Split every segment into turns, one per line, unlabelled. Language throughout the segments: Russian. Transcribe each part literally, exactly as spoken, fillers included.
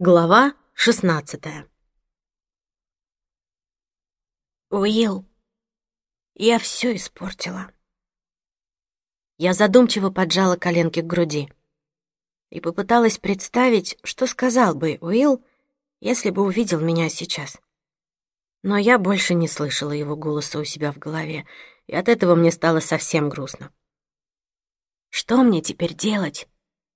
Глава шестнадцатая. Уилл, я все испортила. Я задумчиво поджала коленки к груди и попыталась представить, что сказал бы Уилл, если бы увидел меня сейчас. Но я больше не слышала его голоса у себя в голове, и от этого мне стало совсем грустно. Что мне теперь делать?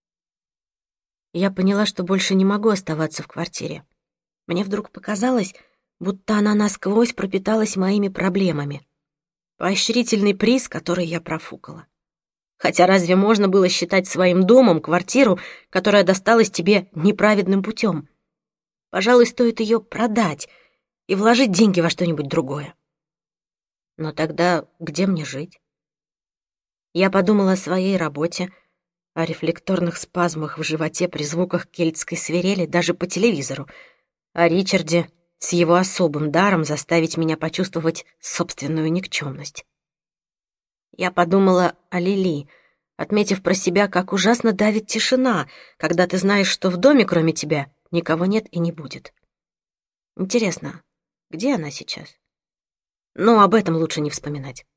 Я поняла, что больше не могу оставаться в квартире. Мне вдруг показалось, будто она насквозь пропиталась моими проблемами. Поощрительный приз, который я профукала. Хотя разве можно было считать своим домом квартиру, которая досталась тебе неправедным путем? Пожалуй, стоит ее продать и вложить деньги во что-нибудь другое. Но тогда где мне жить? Я подумала о своей работе, о рефлекторных спазмах в животе при звуках кельтской свирели даже по телевизору, о Ричарде с его особым даром заставить меня почувствовать собственную никчемность. Я подумала о Лили, отметив про себя, как ужасно давит тишина, когда ты знаешь, что в доме кроме тебя никого нет и не будет. Интересно, где она сейчас? Но об этом лучше не вспоминать.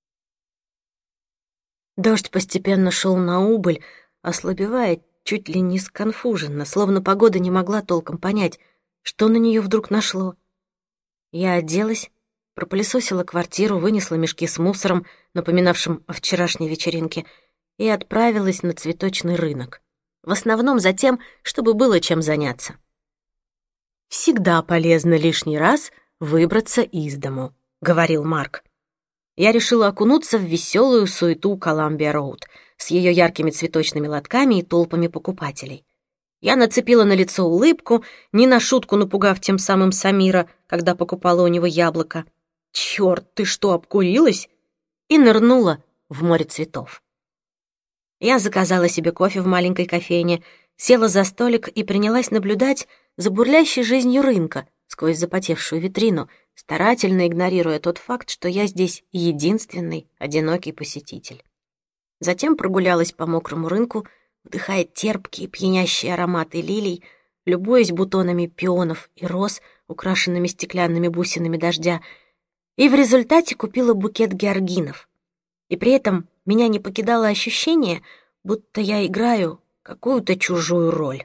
Дождь постепенно шел на убыль, ослабевая чуть ли не сконфуженно, словно погода не могла толком понять, что на нее вдруг нашло. Я оделась, пропылесосила квартиру, вынесла мешки с мусором, напоминавшим о вчерашней вечеринке, и отправилась на цветочный рынок. В основном за тем, чтобы было чем заняться. «Всегда полезно лишний раз выбраться из дому», — говорил Марк. Я решила окунуться в веселую суету Коламбия-Роуд с ее яркими цветочными лотками и толпами покупателей. Я нацепила на лицо улыбку, не на шутку напугав тем самым Самира, когда покупала у него яблоко. «Чёрт, ты что, обкурилась?» И нырнула в море цветов. Я заказала себе кофе в маленькой кофейне, села за столик и принялась наблюдать за бурлящей жизнью рынка сквозь запотевшую витрину, старательно игнорируя тот факт, что я здесь единственный одинокий посетитель. Затем прогулялась по мокрому рынку, вдыхая терпкие пьянящие ароматы лилий, любуясь бутонами пионов и роз, украшенными стеклянными бусинами дождя, и в результате купила букет георгинов. И при этом меня не покидало ощущение, будто я играю какую-то чужую роль.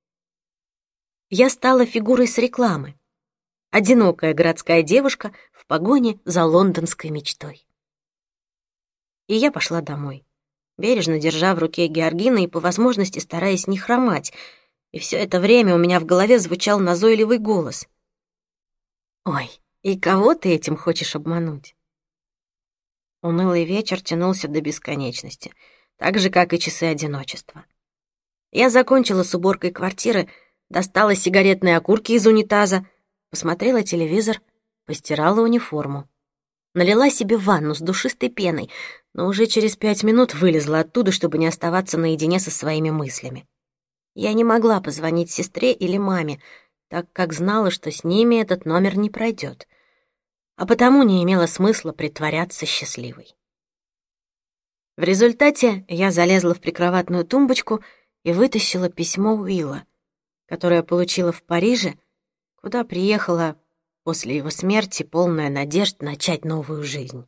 Я стала фигурой с рекламы. Одинокая городская девушка в погоне за лондонской мечтой. И я пошла домой, бережно держа в руке георгины и по возможности стараясь не хромать, и все это время у меня в голове звучал назойливый голос. «Ой, и кого ты этим хочешь обмануть?» Унылый вечер тянулся до бесконечности, так же, как и часы одиночества. Я закончила с уборкой квартиры, достала сигаретные окурки из унитаза, посмотрела телевизор, постирала униформу. Налила себе ванну с душистой пеной, но уже через пять минут вылезла оттуда, чтобы не оставаться наедине со своими мыслями. Я не могла позвонить сестре или маме, так как знала, что с ними этот номер не пройдет, а потому не имело смысла притворяться счастливой. В результате я залезла в прикроватную тумбочку и вытащила письмо Уилла, которое получила в Париже, куда приехала после его смерти, полная надежд начать новую жизнь.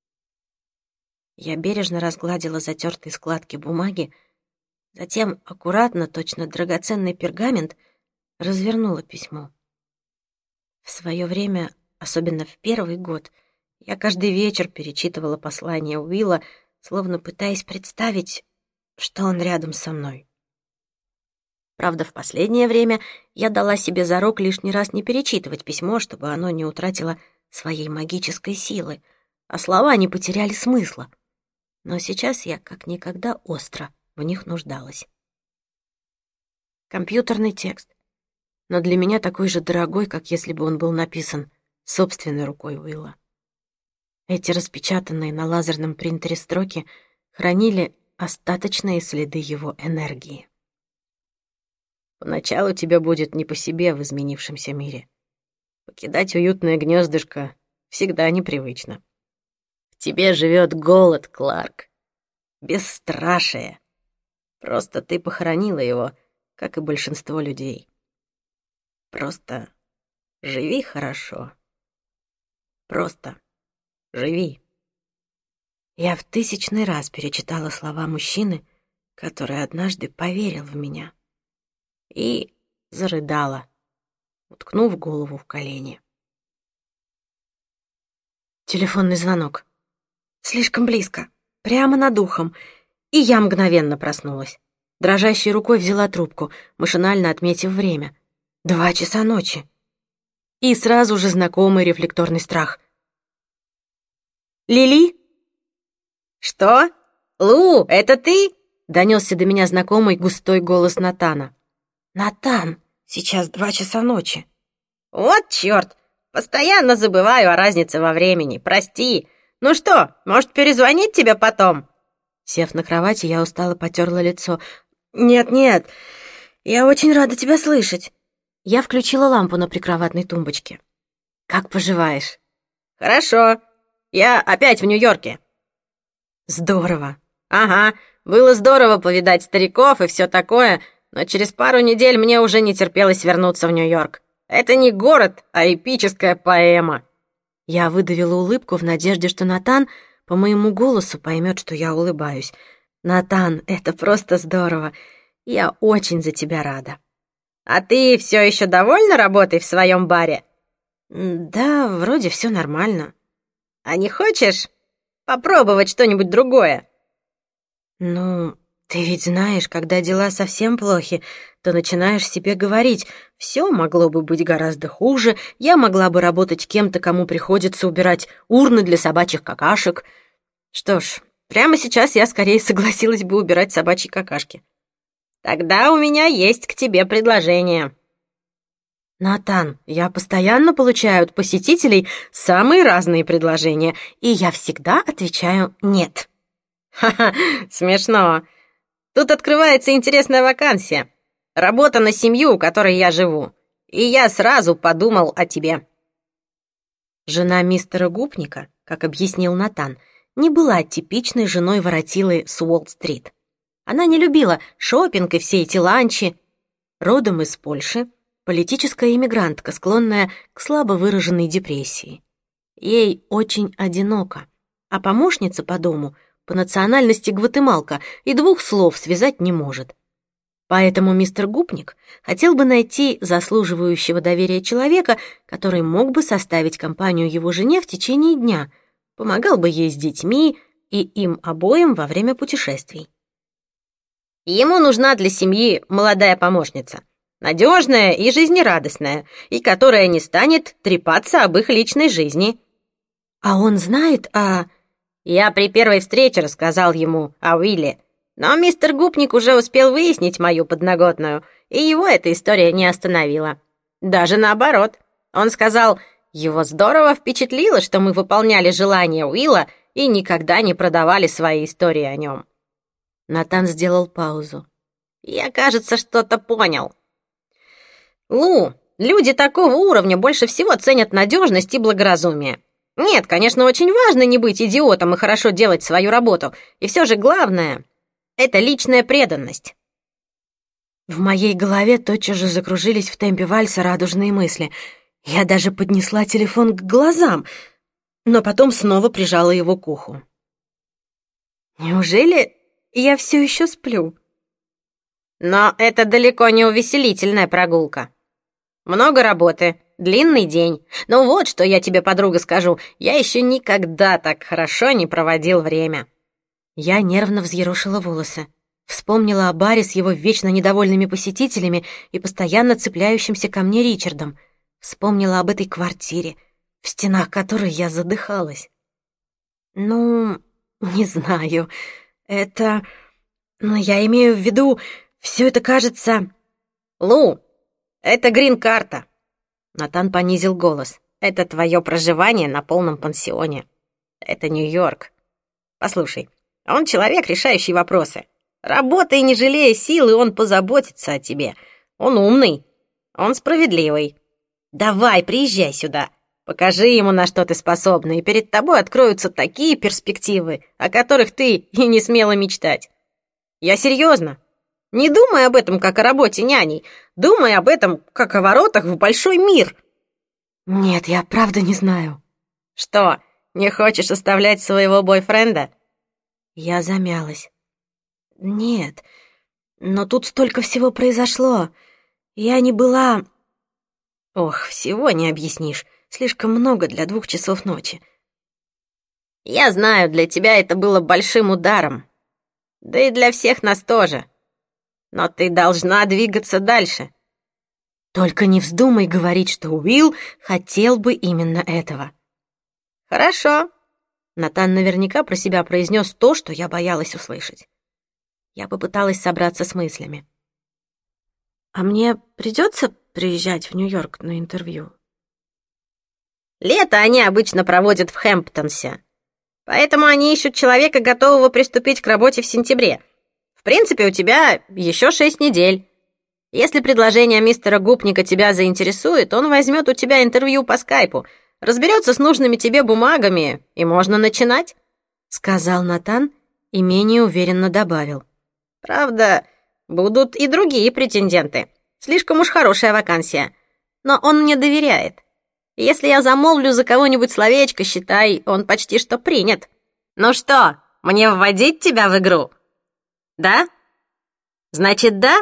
Я бережно разгладила затертые складки бумаги, затем аккуратно, точно драгоценный пергамент, развернула письмо. В свое время, особенно в первый год, я каждый вечер перечитывала послание Уилла, словно пытаясь представить, что он рядом со мной. Правда, в последнее время я дала себе зарок лишний раз не перечитывать письмо, чтобы оно не утратило своей магической силы, а слова не потеряли смысла. Но сейчас я как никогда остро в них нуждалась. Компьютерный текст, но для меня такой же дорогой, как если бы он был написан собственной рукой Уилла. Эти распечатанные на лазерном принтере строки хранили остаточные следы его энергии. Поначалу тебе будет не по себе в изменившемся мире. Покидать уютное гнездышко всегда непривычно. В тебе живет голод, Кларк. Бесстрашие. Просто ты похоронила его, как и большинство людей. Просто живи хорошо. Просто живи. Я в тысячный раз перечитала слова мужчины, который однажды поверил в меня, и зарыдала, уткнув голову в колени. Телефонный звонок. Слишком близко, прямо над ухом, и я мгновенно проснулась. Дрожащей рукой взяла трубку, машинально отметив время. Два часа ночи. И сразу же знакомый рефлекторный страх. «Лили?» «Что? Лу, это ты?» — донесся до меня знакомый густой голос Натана. «Натан, сейчас два часа ночи». «Вот чёрт! Постоянно забываю о разнице во времени, прости. Ну что, может, перезвонить тебе потом?» Сев на кровати, я устало потёрла лицо. «Нет-нет, я очень рада тебя слышать». Я включила лампу на прикроватной тумбочке. «Как поживаешь?» «Хорошо. Я опять в Нью-Йорке». «Здорово». «Ага, было здорово повидать стариков и всё такое, но через пару недель мне уже не терпелось вернуться в Нью-Йорк. Это не город, а эпическая поэма». Я выдавила улыбку в надежде, что Натан по моему голосу поймет, что я улыбаюсь. «Натан, это просто здорово. Я очень за тебя рада». «А ты все еще довольна работой в своем баре?» «Да, вроде все нормально». «А не хочешь попробовать что-нибудь другое?» «Ну, ты ведь знаешь, когда дела совсем плохи, то начинаешь себе говорить, все могло бы быть гораздо хуже, я могла бы работать кем-то, кому приходится убирать урны для собачьих какашек. Что ж, прямо сейчас я скорее согласилась бы убирать собачьи какашки». «Тогда у меня есть к тебе предложение». «Натан, я постоянно получаю от посетителей самые разные предложения, и я всегда отвечаю «нет». «Ха-ха, смешно. Тут открывается интересная вакансия. Работа на семью, у которой я живу. И я сразу подумал о тебе». Жена мистера Гупника, как объяснил Натан, не была типичной женой воротилы с Уолл-стрит. Она не любила шопинг и все эти ланчи. Родом из Польши, политическая иммигрантка, склонная к слабо выраженной депрессии. Ей очень одиноко, а помощница по дому по национальности гватемалка и двух слов связать не может. Поэтому мистер Гупник хотел бы найти заслуживающего доверия человека, который мог бы составить компанию его жене в течение дня, помогал бы ей с детьми и им обоим во время путешествий. Ему нужна для семьи молодая помощница, надежная и жизнерадостная, и которая не станет трепаться об их личной жизни. А он знает о... Я при первой встрече рассказал ему о Уилле, но мистер Гупник уже успел выяснить мою подноготную, и его эта история не остановила. Даже наоборот. Он сказал, его здорово впечатлило, что мы выполняли желания Уилла и никогда не продавали свои истории о нем. Натан сделал паузу. «Я, кажется, что-то понял. Лу, люди такого уровня больше всего ценят надежность и благоразумие. Нет, конечно, очень важно не быть идиотом и хорошо делать свою работу, и все же главное — это личная преданность». В моей голове тотчас же закружились в темпе вальса радужные мысли. Я даже поднесла телефон к глазам, но потом снова прижала его к уху. «Неужели я все еще сплю?» «Но это далеко не увеселительная прогулка. Много работы, длинный день. Но вот что я тебе, подруга, скажу. Я еще никогда так хорошо не проводил время». Я нервно взъерошила волосы. Вспомнила о баре с его вечно недовольными посетителями и постоянно цепляющимся ко мне Ричардом. Вспомнила об этой квартире, в стенах которой я задыхалась. «Ну, не знаю, это... Но я имею в виду, все это кажется...» «Лу, это грин-карта». Натан понизил голос. «Это твое проживание на полном пансионе. Это Нью-Йорк. Послушай, он человек, решающий вопросы. Работай, не жалея сил, и он позаботится о тебе. Он умный, он справедливый. Давай, приезжай сюда. Покажи ему, на что ты способна, и перед тобой откроются такие перспективы, о которых ты и не смела мечтать. Я серьезно.
Не думай об этом, как о работе няней. Думай об этом, как о воротах в большой мир.
Нет, я правда не знаю.
Что, не хочешь оставлять своего бойфренда?
Я замялась. Нет, но тут столько всего произошло. Я не была... Ох, всего не объяснишь. Слишком много для двух часов ночи.
Я знаю, для тебя это было большим ударом. Да и для всех нас тоже. Но ты должна двигаться дальше.
Только не вздумай говорить, что Уилл хотел бы именно этого.
Хорошо.
Натан наверняка про себя произнес то, что я боялась услышать. Я попыталась собраться с мыслями. А мне придется приезжать в Нью-Йорк на интервью?
Лето они обычно проводят в Хэмптонсе. Поэтому они ищут человека, готового приступить к работе в сентябре. В принципе, у тебя еще шесть недель. Если предложение мистера Гупника тебя заинтересует, он возьмет у тебя интервью по скайпу, разберется с нужными тебе бумагами, и можно начинать», — сказал Натан и менее уверенно добавил. «Правда, будут и другие претенденты. Слишком уж хорошая вакансия. Но он мне доверяет. Если я замолвлю за кого-нибудь словечко, считай, он почти что принят. Ну что, мне вводить тебя в игру? Да? Значит, да?»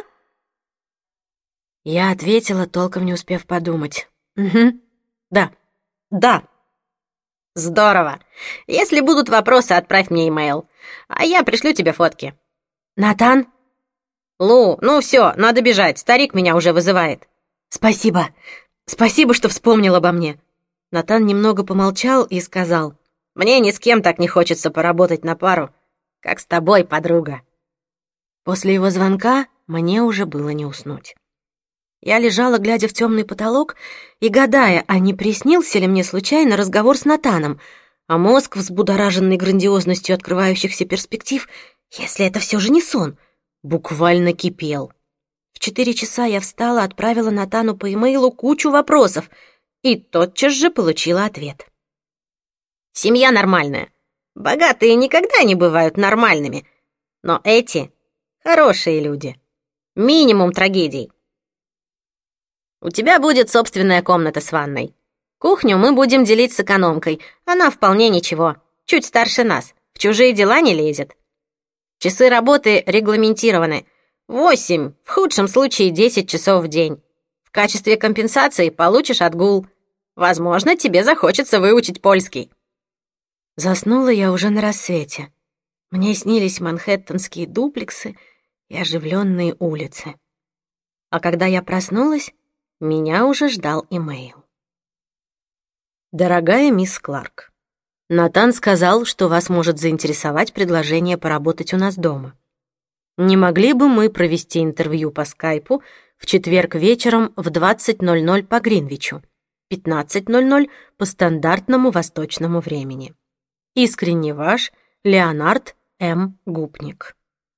Я ответила, толком не успев подумать. «Угу, да, да».
«Здорово. Если будут вопросы, отправь мне имейл, а я пришлю тебе фотки».
«Натан?»
«Лу, ну все, надо бежать, старик меня уже вызывает».
«Спасибо, спасибо, что вспомнил обо мне». Натан немного помолчал и сказал:
«Мне ни с кем так не хочется поработать на пару, как с тобой, подруга».
После его звонка мне уже было не уснуть. Я лежала, глядя в темный потолок, и гадая, а не приснился ли мне случайно разговор с Натаном, а мозг, взбудораженный грандиозностью открывающихся перспектив, если это все же не сон, буквально кипел. В четыре часа я встала, отправила Натану по имейлу кучу вопросов и тотчас же получила ответ.
«Семья нормальная. Богатые никогда не бывают нормальными. Но эти — хорошие люди. Минимум трагедий. У тебя будет собственная комната с ванной. Кухню мы будем делить с экономкой. Она вполне ничего. Чуть старше нас. В чужие дела не лезет. Часы работы регламентированы. Восемь, в худшем случае десять часов в день. В качестве компенсации получишь отгул. Возможно, тебе захочется выучить польский».
Заснула я уже на рассвете. Мне снились манхэттенские дуплексы и оживленные улицы. А когда я проснулась, меня уже ждал имейл. «Дорогая мисс Кларк, Натан сказал, что вас может заинтересовать предложение поработать у нас дома. Не могли бы мы провести интервью по скайпу в четверг вечером в двадцать ноль ноль по Гринвичу, пятнадцать ноль ноль по стандартному восточному времени? Искренне ваш Леонард М. Гупник».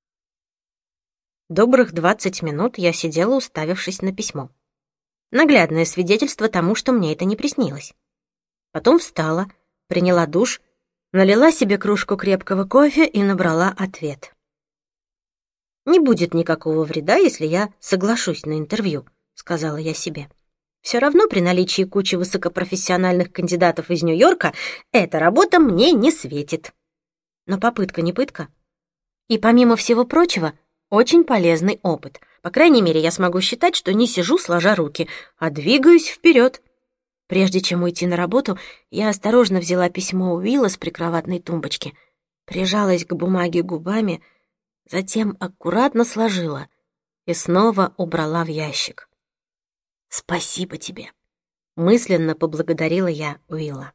Добрых двадцать минут я сидела, уставившись на письмо. Наглядное свидетельство тому, что мне это не приснилось. Потом встала, приняла душ, налила себе кружку крепкого кофе и набрала ответ. «Не будет никакого вреда, если я соглашусь на интервью», — сказала я себе. «Все равно при наличии кучи высокопрофессиональных кандидатов из Нью-Йорка эта работа мне не светит. Но попытка не пытка. И помимо всего прочего, очень полезный опыт. По крайней мере, я смогу считать, что не сижу сложа руки, а двигаюсь вперед». Прежде чем уйти на работу, я осторожно взяла письмо Уилла с прикроватной тумбочки, прижалась к бумаге губами, затем аккуратно сложила и снова убрала в ящик. «Спасибо тебе», — мысленно поблагодарила я Уилла.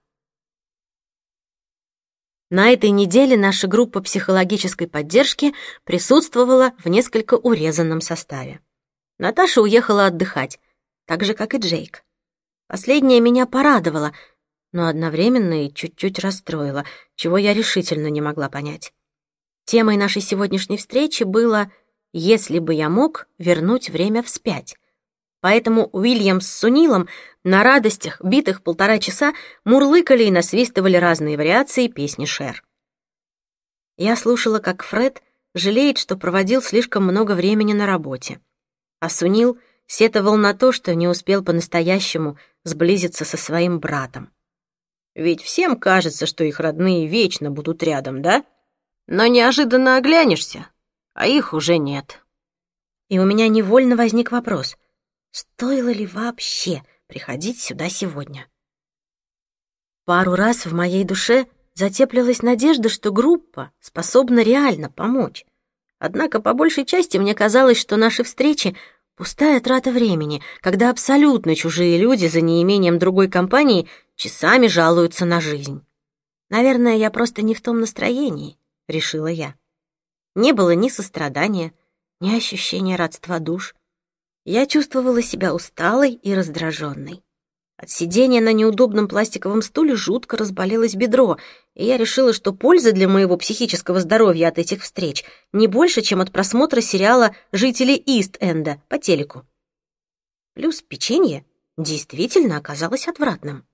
На этой неделе наша группа психологической поддержки присутствовала в несколько урезанном составе. Наташа уехала отдыхать, так же, как и Джейк. Последнее меня порадовало, но одновременно и чуть-чуть расстроило, чего я решительно не могла понять. Темой нашей сегодняшней встречи было «Если бы я мог вернуть время вспять». Поэтому Уильям с Сунилом на радостях, битых полтора часа, мурлыкали и насвистывали разные вариации песни Шер. Я слушала, как Фред жалеет, что проводил слишком много времени на работе. А Сунил сетовал на то, что не успел по-настоящему сблизиться со своим братом. Ведь всем кажется, что их родные вечно будут рядом, да? Но неожиданно оглянешься, а их уже нет. И у меня невольно возник вопрос, стоило ли вообще приходить сюда сегодня? Пару раз в моей душе затеплилась надежда, что группа способна реально помочь. Однако по большей части мне казалось, что наши встречи — пустая трата времени, когда абсолютно чужие люди за неимением другой компании часами жалуются на жизнь. Наверное, я просто не в том настроении, — решила я. Не было ни сострадания, ни ощущения родства душ. Я чувствовала себя усталой и раздраженной. От сидения на неудобном пластиковом стуле жутко разболелось бедро, и я решила, что пользы для моего психического здоровья от этих встреч не больше, чем от просмотра сериала «Жители Ист-Энда» по телеку. Плюс печенье действительно оказалось отвратным.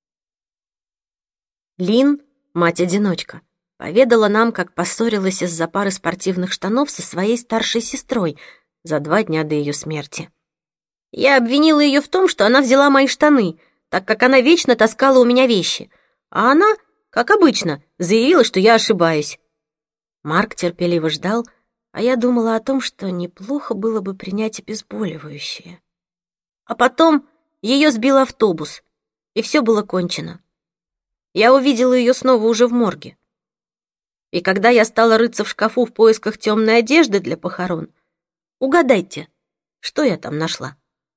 Лин, мать-одиночка, поведала нам, как поссорилась из-за пары спортивных штанов со своей старшей сестрой за два дня до ее смерти. Я обвинила ее в том, что она взяла мои штаны, так как она вечно таскала у меня вещи, а она, как обычно, заявила, что я ошибаюсь. Марк терпеливо ждал, а я думала о том, что неплохо было бы принять обезболивающее. А потом ее сбил автобус, и все было кончено. Я увидела ее снова уже в морге. И когда я стала рыться в шкафу в поисках темной одежды для похорон, угадайте, что я там нашла?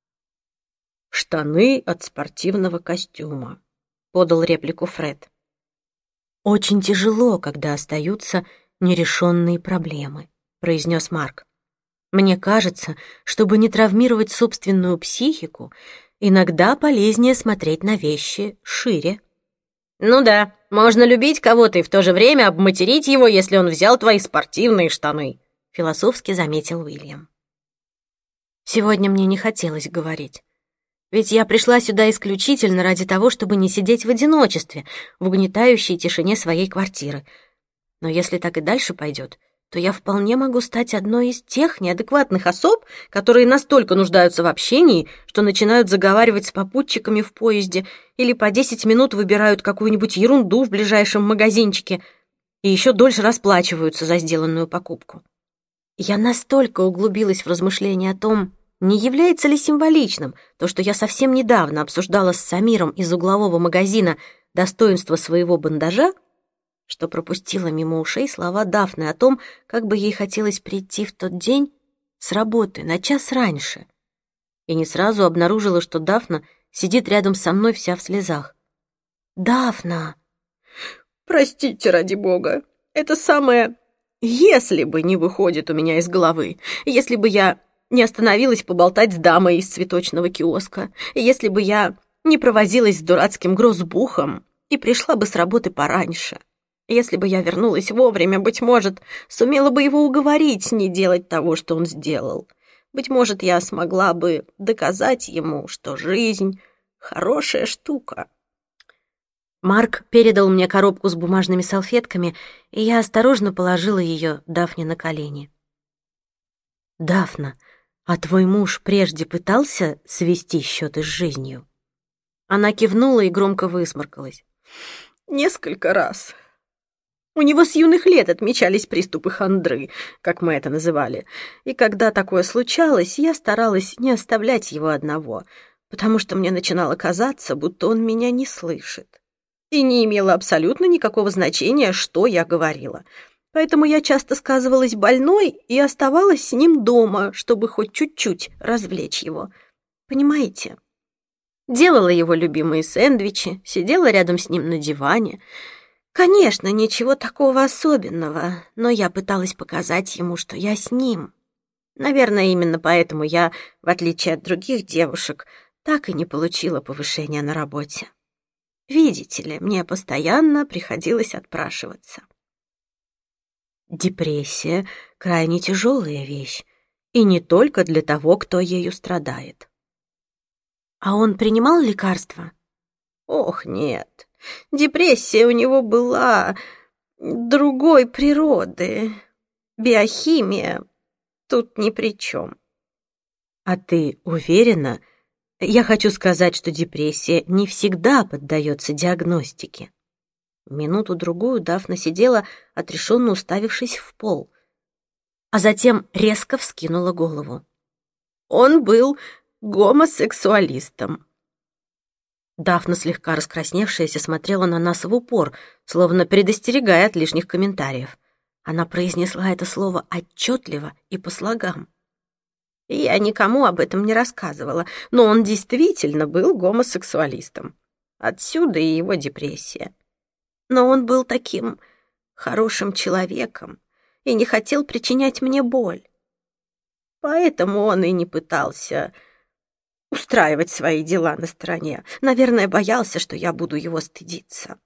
«Штаны от спортивного костюма», — подал реплику Фред. «Очень тяжело, когда остаются нерешенные проблемы», — произнес Марк. «Мне кажется, чтобы не травмировать собственную психику, иногда полезнее смотреть на вещи шире». «Ну да, можно любить кого-то и в то же время обматерить его, если он взял твои спортивные штаны», — философски заметил Уильям. Сегодня мне не хотелось говорить. Ведь я пришла сюда исключительно ради того, чтобы не сидеть в одиночестве, в угнетающей тишине своей квартиры. Но если так и дальше пойдет, то я вполне могу стать одной из тех неадекватных особ, которые настолько нуждаются в общении, что начинают заговаривать с попутчиками в поезде или по десять минут выбирают какую-нибудь ерунду в ближайшем магазинчике и еще дольше расплачиваются за сделанную покупку. Я настолько углубилась в размышления о том, не является ли символичным то, что я совсем недавно обсуждала с Самиром из углового магазина достоинство своего бандажа, что пропустила мимо ушей слова Дафны о том, как бы ей хотелось прийти в тот день с работы на час раньше. И не сразу обнаружила, что Дафна сидит рядом со мной вся в слезах. «Дафна!» «Простите, ради бога, это самое «если бы» не выходит у меня из головы, если бы я не остановилась поболтать с дамой из цветочного киоска, если бы я не провозилась с дурацким грозбухом и пришла бы с работы пораньше. Если бы я вернулась вовремя, быть может, сумела бы его уговорить не делать того, что он сделал. Быть может, я смогла бы доказать ему, что жизнь — хорошая штука». Марк передал мне коробку с бумажными салфетками, и я осторожно положила ее Дафне на колени. «Дафна, а твой муж прежде пытался свести счеты с жизнью?» Она кивнула и громко высморкалась. «Несколько раз. У него с юных лет отмечались приступы хандры, как мы это называли. И когда такое случалось, я старалась не оставлять его одного, потому что мне начинало казаться, будто он меня не слышит. И не имело абсолютно никакого значения, что я говорила. Поэтому я часто сказывалась больной и оставалась с ним дома, чтобы хоть чуть-чуть развлечь его. Понимаете? Делала его любимые сэндвичи, сидела рядом с ним на диване. Конечно, ничего такого особенного, но я пыталась показать ему, что я с ним. Наверное, именно поэтому я, в отличие от других девушек, так и не получила повышения на работе. Видите ли, мне постоянно приходилось отпрашиваться. Депрессия — крайне тяжелая вещь, и не только для того, кто ею страдает. А он принимал лекарства? Ох, нет. Депрессия у него была другой природы.
биохимия тут ни при чем.
А ты уверена? Я хочу сказать, что депрессия не всегда поддается диагностике. Минуту-другую Дафна сидела, отрешенно уставившись в пол, а затем резко вскинула голову.
Он был гомосексуалистом.
Дафна, слегка раскрасневшаяся, смотрела на нас в упор, словно предостерегая от лишних комментариев. Она произнесла это слово отчетливо и по слогам.
Я никому об этом не рассказывала, но он действительно был гомосексуалистом. Отсюда и его депрессия. Но он был таким хорошим человеком и не хотел причинять мне боль. Поэтому он и не пытался устраивать свои дела на стороне. Наверное, боялся, что я буду его стыдиться.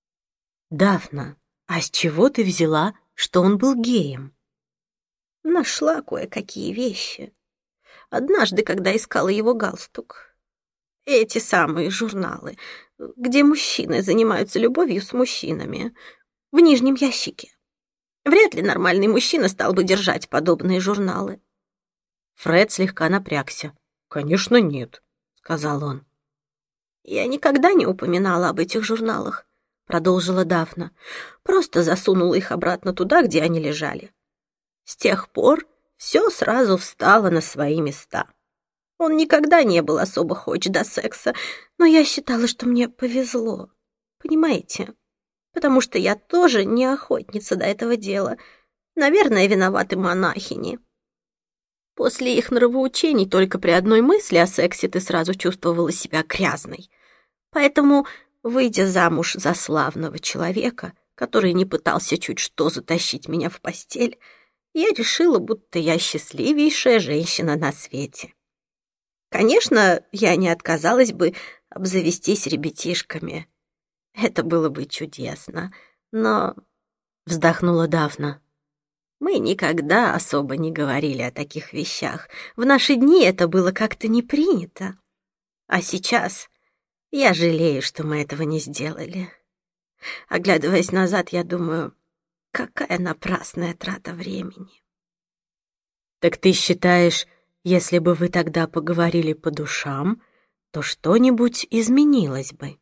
Дафна, а с чего ты взяла, что он был геем?
Нашла кое-какие вещи. Однажды, когда искала его галстук. Эти самые журналы, где мужчины занимаются любовью с мужчинами, в нижнем ящике. Вряд ли нормальный мужчина стал бы держать подобные журналы.
Фред слегка напрягся. «Конечно, нет», — сказал он.
«Я никогда не упоминала об этих журналах», — продолжила Дафна. «Просто засунула их обратно туда, где они лежали. С тех пор все сразу встало на свои места. Он никогда не был особо хоч до секса, но я считала, что мне повезло. Понимаете? Потому что я тоже не охотница до этого дела. Наверное, виноваты монахини. После их нравоучений только при одной мысли о сексе ты сразу чувствовала себя грязной. Поэтому, выйдя замуж за славного человека, который не пытался чуть что затащить меня в постель, я решила, будто я счастливейшая женщина на свете. Конечно, я не отказалась бы обзавестись ребятишками. Это было бы чудесно, но...
Вздохнула Дафна.
Мы никогда особо не говорили о таких вещах. В наши дни это было как-то не принято. А сейчас я жалею, что мы этого не сделали. Оглядываясь назад, я думаю, какая напрасная трата времени.
Так ты считаешь, если бы вы тогда поговорили по душам, то что-нибудь изменилось бы?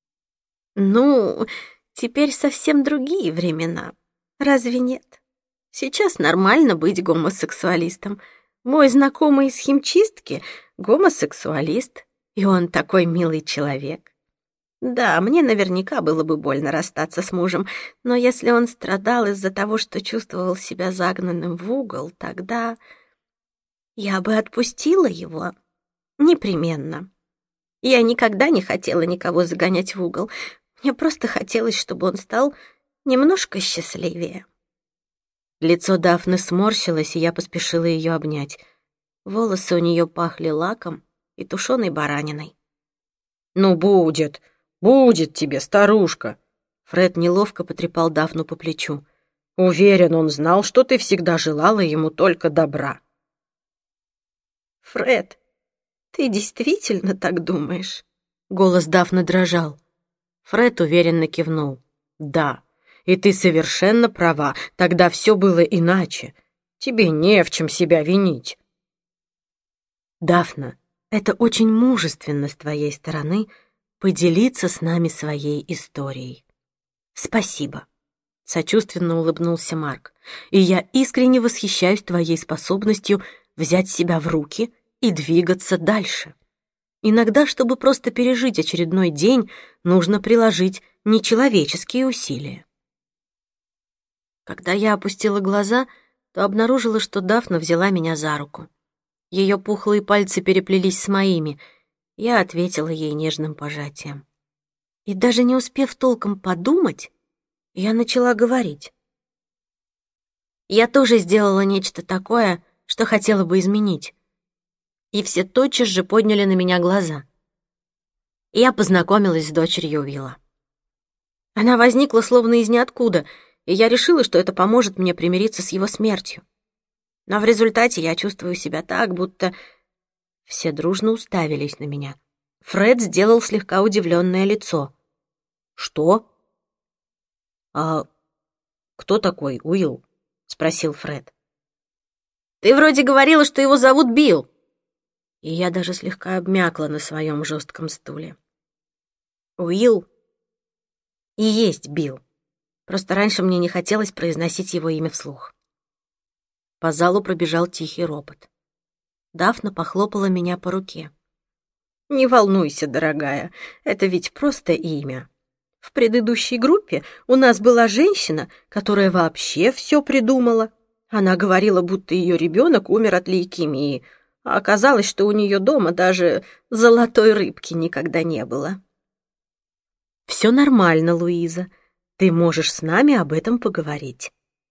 Ну, теперь совсем другие времена. Разве нет? Сейчас нормально быть гомосексуалистом. Мой знакомый из химчистки — гомосексуалист, и он такой милый человек. Да, мне наверняка было бы больно расстаться с мужем, но если он страдал из-за того, что чувствовал себя загнанным в угол, тогда я бы отпустила его. Непременно. Я никогда не хотела никого загонять в угол. Мне просто хотелось, чтобы он стал немножко счастливее.
Лицо Дафны сморщилось, и я поспешила ее обнять. Волосы у нее пахли лаком и тушеной бараниной.
«Ну, будет, будет тебе, старушка!»
Фред неловко потрепал Дафну по плечу.
«Уверен, он знал, что ты всегда желала ему только добра».
«Фред, ты действительно так думаешь?»
Голос Дафны дрожал.
Фред уверенно кивнул. «Да, и ты совершенно права, тогда все было иначе. Тебе не в чем себя винить».
«Дафна, это очень мужественно с твоей стороны поделиться с нами своей историей. Спасибо», — сочувственно улыбнулся Марк. «И я искренне восхищаюсь твоей способностью взять себя в руки и двигаться дальше. Иногда, чтобы просто пережить очередной день, нужно приложить нечеловеческие усилия». Когда я опустила глаза, то обнаружила, что Дафна взяла меня за руку. Ее пухлые пальцы переплелись с моими. Я ответила ей нежным пожатием. И даже не успев толком подумать, я начала говорить. Я тоже сделала нечто такое, что хотела бы изменить. И все тотчас же подняли на меня глаза. Я познакомилась с дочерью Уилла. Она возникла словно из ниоткуда, и я решила, что это поможет мне примириться с его смертью. Но в результате я чувствую себя так, будто... Все дружно уставились на меня. Фред сделал слегка удивленное лицо.
«Что? А кто такой Уилл?»
— спросил Фред.
«Ты вроде говорила, что его зовут Билл».
И я даже слегка обмякла на своем жестком стуле. Уилл и есть Билл. Просто раньше мне не хотелось произносить его имя вслух. По залу пробежал тихий ропот. Дафна похлопала меня по руке. «Не волнуйся, дорогая, это ведь просто имя. В предыдущей группе у нас была женщина, которая вообще все придумала. Она говорила, будто ее ребенок умер от лейкемии, а оказалось, что у нее дома даже золотой рыбки никогда не было». «Все нормально, Луиза. Ты можешь с нами об этом поговорить».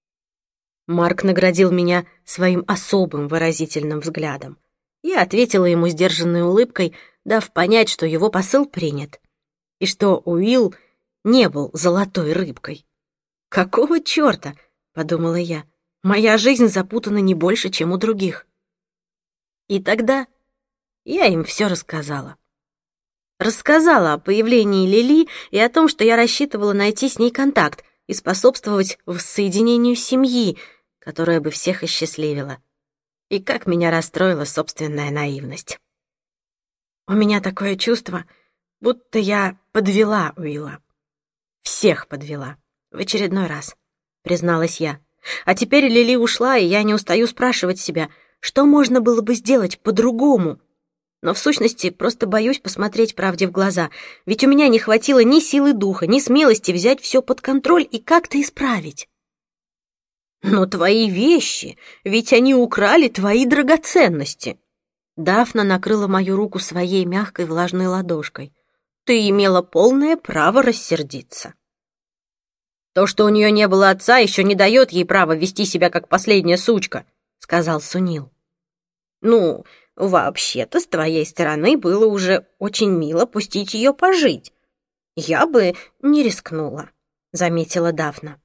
Марк наградил меня своим особым выразительным взглядом. Я ответила ему сдержанной улыбкой, дав понять, что его посыл принят, и что Уилл не был золотой рыбкой. «Какого чёрта?» — подумала я. «Моя жизнь запутана не больше, чем у других». И тогда я им все рассказала. Рассказала о появлении Лили и о том, что я рассчитывала найти с ней контакт и способствовать воссоединению семьи, которая бы всех осчастливила. И как меня расстроила собственная наивность. У меня такое чувство, будто я подвела Уилла. Всех подвела. В очередной раз, призналась я. А теперь Лили ушла, и я не устаю спрашивать себя, что можно было бы сделать по-другому. Но в сущности просто боюсь посмотреть правде в глаза, ведь у меня не хватило ни силы духа, ни смелости взять все под контроль и как-то исправить. «Но твои вещи, ведь они украли твои драгоценности!» Дафна накрыла мою руку своей мягкой влажной ладошкой. «Ты имела полное право рассердиться».
«То, что у нее не было отца, еще не дает ей права вести себя как последняя сучка», — сказал Сунил. «Ну, вообще-то, с твоей стороны было уже очень мило пустить ее пожить. Я бы не рискнула», — заметила Дафна.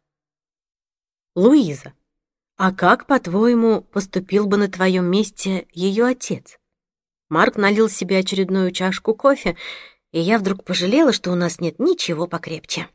«Луиза, а как, по-твоему, поступил бы на твоем месте ее отец?» Марк налил себе очередную чашку кофе, и я вдруг пожалела, что у нас нет ничего покрепче.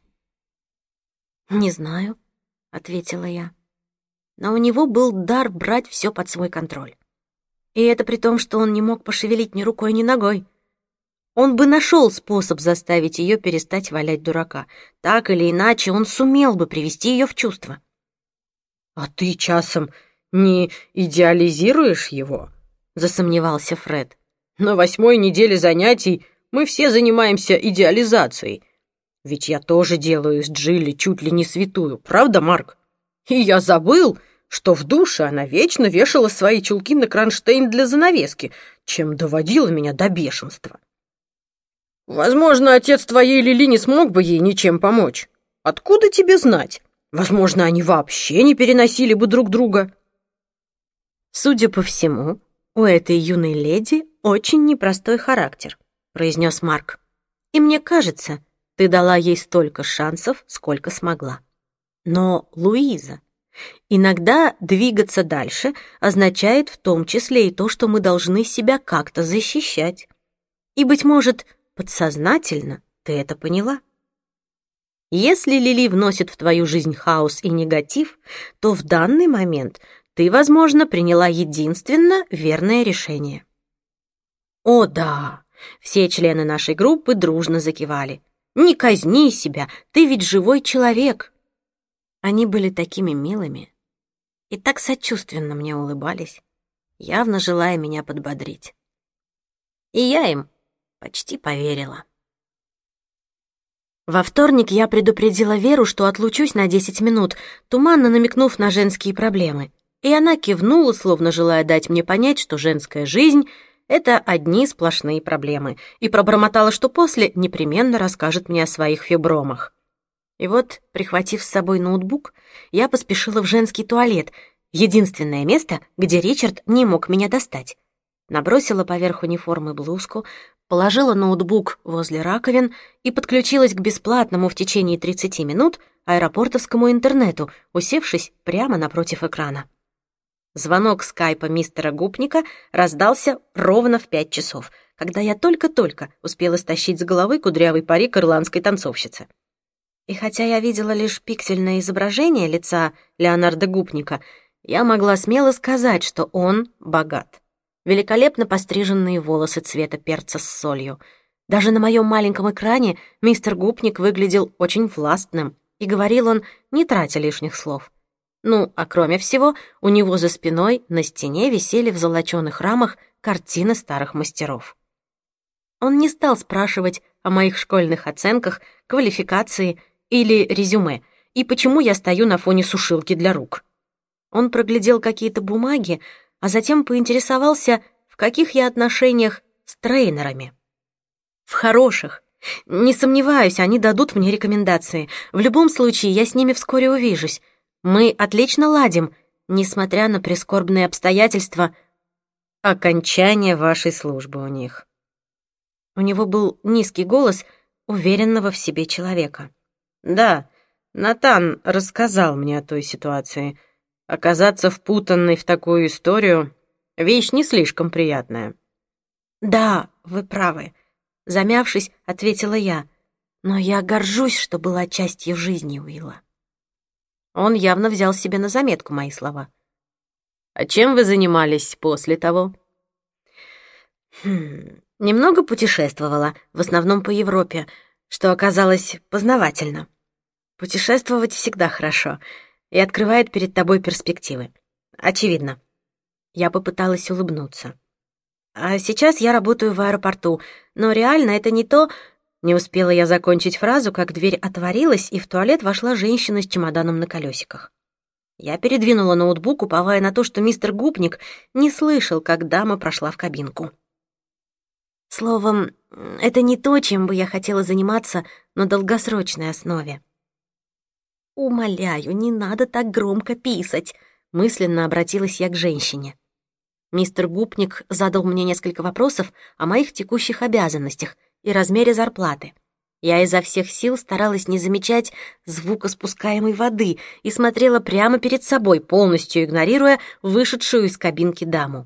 «Не знаю», — ответила я. «Но у него был дар брать все под свой контроль. И это при том, что он не мог пошевелить ни рукой, ни ногой. Он бы нашел способ заставить ее перестать валять дурака. Так или иначе, он сумел бы привести ее в чувство».
«А ты часом не идеализируешь его?» — засомневался Фред. «На восьмой неделе занятий мы все занимаемся идеализацией. Ведь я тоже делаю из Джилли чуть ли не святую, правда, Марк? И я забыл, что в душе она вечно вешала свои чулки на кронштейн для занавески, чем доводила меня до бешенства. Возможно, отец твоей Лили не смог бы ей ничем помочь. Откуда тебе знать? Возможно, они вообще не переносили бы друг друга».
«Судя по всему, у этой юной леди очень непростой характер», — произнес Марк. «И мне кажется, ты дала ей столько шансов, сколько смогла. Но, Луиза, иногда двигаться дальше означает в том числе и то, что мы должны себя как-то защищать. И, быть может, подсознательно ты это поняла. Если Лили вносит в твою жизнь хаос и негатив, то в данный момент ты, возможно, приняла единственно верное решение». «О, да!» — все члены нашей группы дружно закивали. «Не казни себя, ты ведь живой человек». Они были такими милыми и так сочувственно мне улыбались, явно желая меня подбодрить. И я им почти поверила. Во вторник я предупредила Веру, что отлучусь на десять минут, туманно намекнув на женские проблемы. И она кивнула, словно желая дать мне понять, что женская жизнь — это одни сплошные проблемы, и пробормотала, что после непременно расскажет мне о своих фибромах. И вот, прихватив с собой ноутбук, я поспешила в женский туалет, единственное место, где Ричард не мог меня достать. Набросила поверх униформы блузку, положила ноутбук возле раковин и подключилась к бесплатному в течение тридцати минут аэропортовскому интернету, усевшись прямо напротив экрана. Звонок скайпа мистера Гупника раздался ровно в пять часов, когда я только-только успела стащить с головы кудрявый парик ирландской танцовщицы. И хотя я видела лишь пиксельное изображение лица Леонарда Гупника, я могла смело сказать, что он богат. Великолепно постриженные волосы цвета перца с солью. Даже на моем маленьком экране мистер Гупник выглядел очень властным, и говорил он, не тратя лишних слов. Ну, а кроме всего, у него за спиной на стене висели в золочёных рамах картины старых мастеров. Он не стал спрашивать о моих школьных оценках, квалификации или резюме, и почему я стою на фоне сушилки для рук. Он проглядел какие-то бумаги, а затем поинтересовался, в каких я отношениях с трейнерами. В хороших. Не сомневаюсь, они дадут мне рекомендации. В любом случае, я с ними вскоре увижусь. Мы отлично ладим, несмотря на прискорбные обстоятельства окончания вашей службы у них. У него был низкий голос уверенного в себе человека. Да, Натан рассказал мне о той ситуации. Оказаться впутанной в такую историю — вещь не слишком приятная. Да, вы правы. Замявшись, ответила я. Но я горжусь, что была частью жизни Уилла. Он явно взял себе на заметку мои слова. А чем вы занимались после того? Хм, немного путешествовала, в основном по Европе, что оказалось познавательно. Путешествовать всегда хорошо и открывает перед тобой перспективы. Очевидно. Я попыталась улыбнуться. А сейчас я работаю в аэропорту, но реально это не то... Не успела я закончить фразу, как дверь отворилась, и в туалет вошла женщина с чемоданом на колесиках. Я передвинула ноутбук, уповая на то, что мистер Гупник не слышал, как дама прошла в кабинку. Словом, это не то, чем бы я хотела заниматься на долгосрочной основе. «Умоляю, не надо так громко писать», — мысленно обратилась я к женщине. Мистер Гупник задал мне несколько вопросов о моих текущих обязанностях и размере зарплаты. Я изо всех сил старалась не замечать звука спускаемой воды и смотрела прямо перед собой, полностью игнорируя вышедшую из кабинки даму.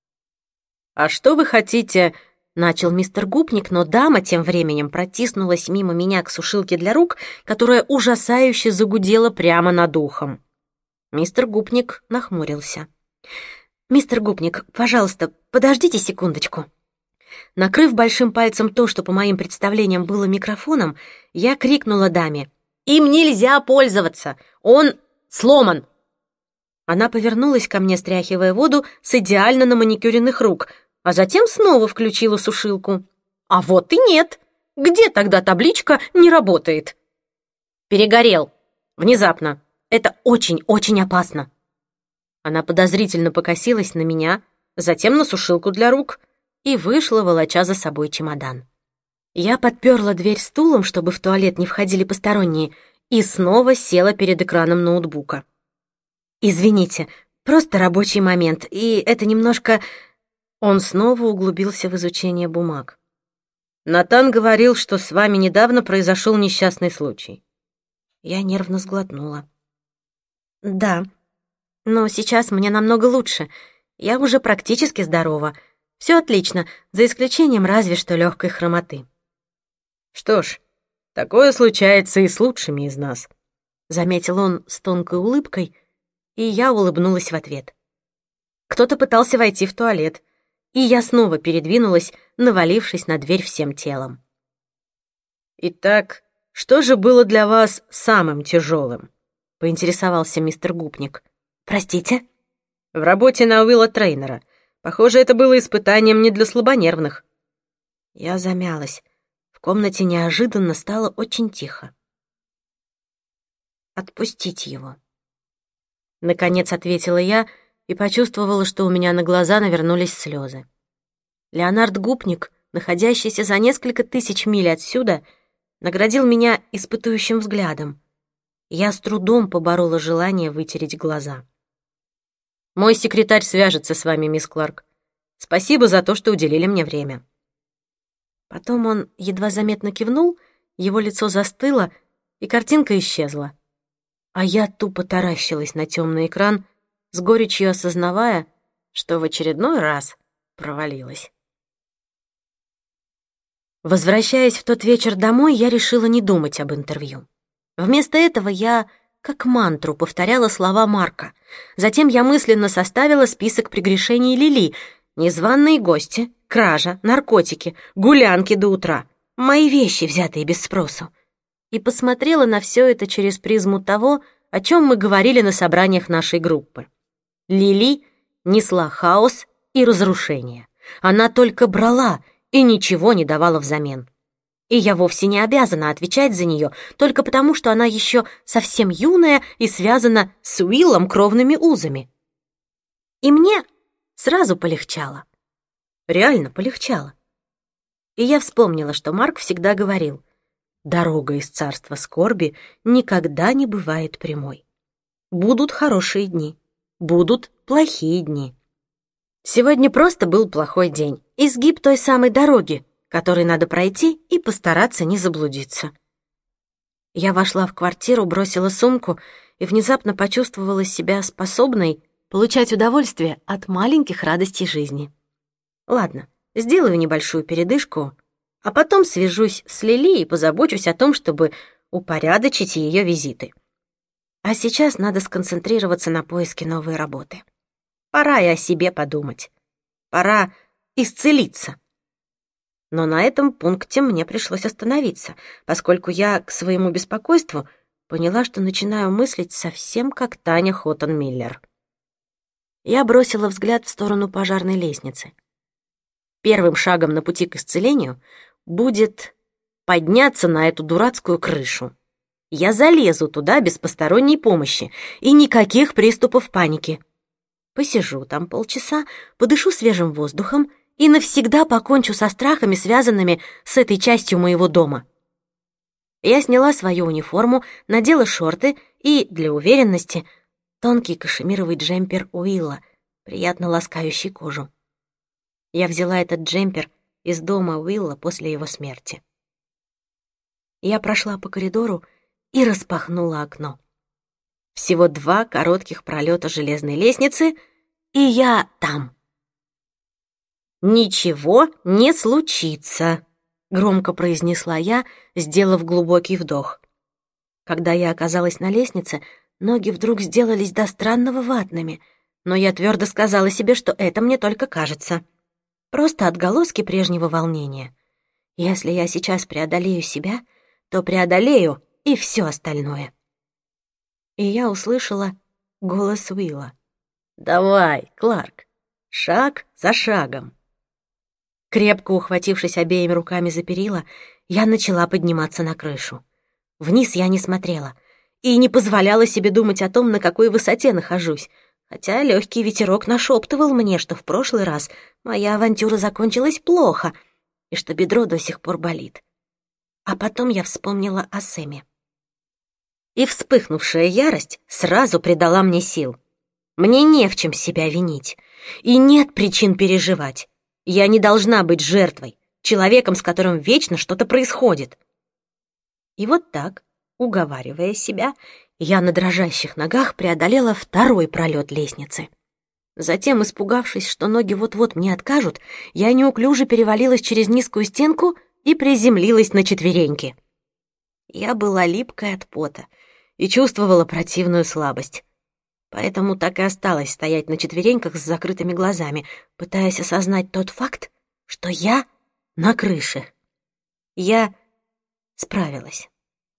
«А что вы хотите?» — начал мистер Гупник, но дама тем временем протиснулась мимо меня к сушилке для рук, которая ужасающе загудела прямо над ухом. Мистер Гупник нахмурился. «Мистер Гупник, пожалуйста, подождите секундочку». Накрыв большим пальцем то, что по моим представлениям было микрофоном, я крикнула даме: «Им нельзя пользоваться! Он сломан!» Она повернулась ко мне, стряхивая воду с идеально наманикюренных рук, а затем снова включила сушилку. «А вот и нет! Где тогда табличка «не работает»?» «Перегорел. Внезапно. Это очень-очень опасно». Она подозрительно покосилась на меня, затем на сушилку для рук и вышла, волоча за собой чемодан. Я подперла дверь стулом, чтобы в туалет не входили посторонние, и снова села перед экраном ноутбука. «Извините, просто рабочий момент, и это немножко...» Он снова углубился в изучение бумаг. «Натан говорил, что с вами недавно произошел несчастный случай». Я нервно сглотнула. «Да, но сейчас мне намного лучше. Я уже практически здорова. Все отлично, за исключением разве что легкой хромоты». «Что ж, такое случается и с лучшими из нас», — заметил он с тонкой улыбкой, и я улыбнулась в ответ. Кто-то пытался войти в туалет, и я снова передвинулась, навалившись на дверь всем телом. «Итак, что же было для вас самым тяжелым?» — поинтересовался мистер Гупник. «Простите?» «В работе на Уилла Трейнера. Похоже, это было испытанием не для слабонервных». Я замялась. В комнате неожиданно стало очень тихо. «Отпустить его». Наконец ответила я и почувствовала, что у меня на глаза навернулись слезы. Леонард Гупник, находящийся за несколько тысяч миль отсюда, наградил меня испытующим взглядом. Я с трудом поборола желание вытереть глаза. «Мой секретарь свяжется с вами, мисс Кларк. Спасибо за то, что уделили мне время». Потом он едва заметно кивнул, его лицо застыло, и картинка исчезла. А я тупо таращилась на темный экран, с горечью осознавая, что в очередной раз провалилась. Возвращаясь в тот вечер домой, я решила не думать об интервью. Вместо этого я, как мантру, повторяла слова Марка. Затем я мысленно составила список прегрешений Лили: незваные гости, кража, наркотики, гулянки до утра, мои вещи, взятые без спросу. И посмотрела на все это через призму того, о чем мы говорили на собраниях нашей группы. Лили несла хаос и разрушение. Она только брала и ничего не давала взамен. И я вовсе не обязана отвечать за нее только потому, что она еще совсем юная и связана с Уиллом кровными узами. И мне сразу полегчало. Реально полегчало. И я вспомнила, что Марк всегда говорил: дорога из царства скорби никогда не бывает прямой. Будут хорошие дни, будут плохие дни. Сегодня просто был плохой день, изгиб той самой дороги, которой надо пройти и постараться не заблудиться. Я вошла в квартиру, бросила сумку и внезапно почувствовала себя способной получать удовольствие от маленьких радостей жизни. Ладно, сделаю небольшую передышку, а потом свяжусь с Лили и позабочусь о том, чтобы упорядочить ее визиты. А сейчас надо сконцентрироваться на поиске новой работы. Пора и о себе подумать. Пора исцелиться. Но на этом пункте мне пришлось остановиться, поскольку я к своему беспокойству поняла, что начинаю мыслить совсем как Таня Хоттон-Миллер. Я бросила взгляд в сторону пожарной лестницы. Первым шагом на пути к исцелению будет подняться на эту дурацкую крышу. Я залезу туда без посторонней помощи и никаких приступов паники. Посижу там полчаса, подышу свежим воздухом и навсегда покончу со страхами, связанными с этой частью моего дома. Я сняла свою униформу, надела шорты и, для уверенности, тонкий кашемировый джемпер Уилла, приятно ласкающий кожу. Я взяла этот джемпер из дома Уилла после его смерти. Я прошла по коридору и распахнула окно. Всего два коротких пролета железной лестницы, и я там. «Ничего не случится», — громко произнесла я, сделав глубокий вдох. Когда я оказалась на лестнице, ноги вдруг сделались до странного ватными, но я твердо сказала себе, что это мне только кажется. Просто отголоски прежнего волнения. Если я сейчас преодолею себя, то преодолею и все остальное. И я услышала голос Уилла. «Давай, Кларк, шаг за шагом». Крепко ухватившись обеими руками за перила, я начала подниматься на крышу. Вниз я не смотрела и не позволяла себе думать о том, на какой высоте нахожусь, хотя легкий ветерок нашептывал мне, что в прошлый раз моя авантюра закончилась плохо и что бедро до сих пор болит. А потом я вспомнила о Сэме. И вспыхнувшая ярость сразу придала мне сил. Мне не в чем себя винить, и нет причин переживать. Я не должна быть жертвой, человеком, с которым вечно что-то происходит. И вот так, уговаривая себя, я на дрожащих ногах преодолела второй пролет лестницы. Затем, испугавшись, что ноги вот-вот мне откажут, я неуклюже перевалилась через низкую стенку и приземлилась на четвереньки. Я была липкой от пота и чувствовала противную слабость. Поэтому так и осталась стоять на четвереньках с закрытыми глазами, пытаясь осознать тот факт, что я на крыше. Я справилась.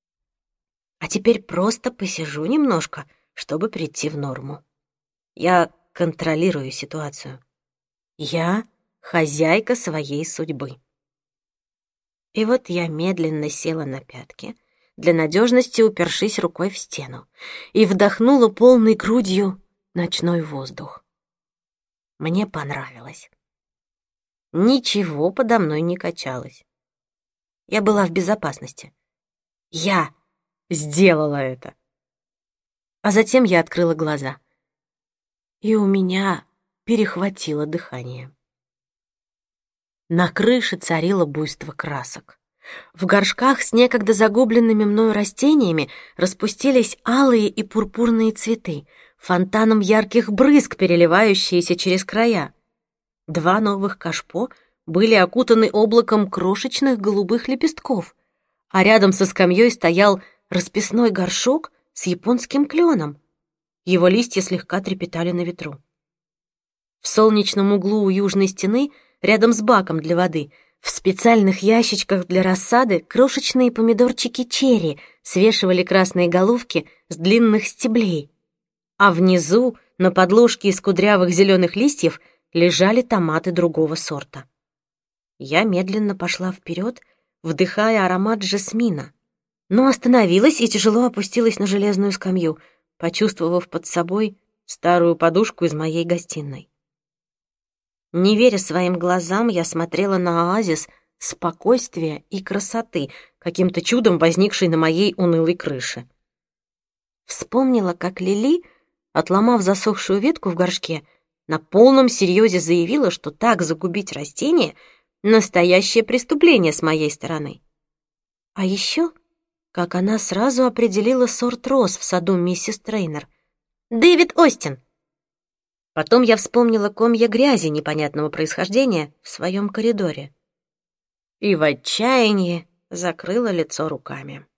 А теперь просто посижу немножко, чтобы прийти в норму. Я контролирую ситуацию. Я хозяйка своей судьбы. И вот я медленно села на пятки, для надежности упершись рукой в стену, и вдохнула полной грудью ночной воздух. Мне понравилось. Ничего подо мной не качалось. Я была в безопасности. Я сделала это. А затем я открыла глаза. И у меня перехватило дыхание. На крыше царило буйство красок. В горшках с некогда загубленными мною растениями распустились алые и пурпурные цветы, фонтаном ярких брызг, переливающиеся через края. Два новых кашпо были окутаны облаком крошечных голубых лепестков, а рядом со скамьей стоял расписной горшок с японским кленом. Его листья слегка трепетали на ветру. В солнечном углу у южной стены, рядом с баком для воды, в специальных ящичках для рассады крошечные помидорчики черри свешивали красные головки с длинных стеблей, а внизу, на подложке из кудрявых зеленых листьев, лежали томаты другого сорта. Я медленно пошла вперед, вдыхая аромат жасмина, но остановилась и тяжело опустилась на железную скамью, почувствовав под собой старую подушку из моей гостиной. Не веря своим глазам, я смотрела на оазис спокойствия и красоты, каким-то чудом возникший на моей унылой крыше. Вспомнила, как Лили, отломав засохшую ветку в горшке, на полном серьезе заявила, что так загубить растение — настоящее преступление с моей стороны. А еще, как она сразу определила сорт роз в саду миссис Трейнер. «Дэвид Остин!» Потом я вспомнила комья грязи непонятного происхождения в своем коридоре и в отчаянии закрыла лицо руками.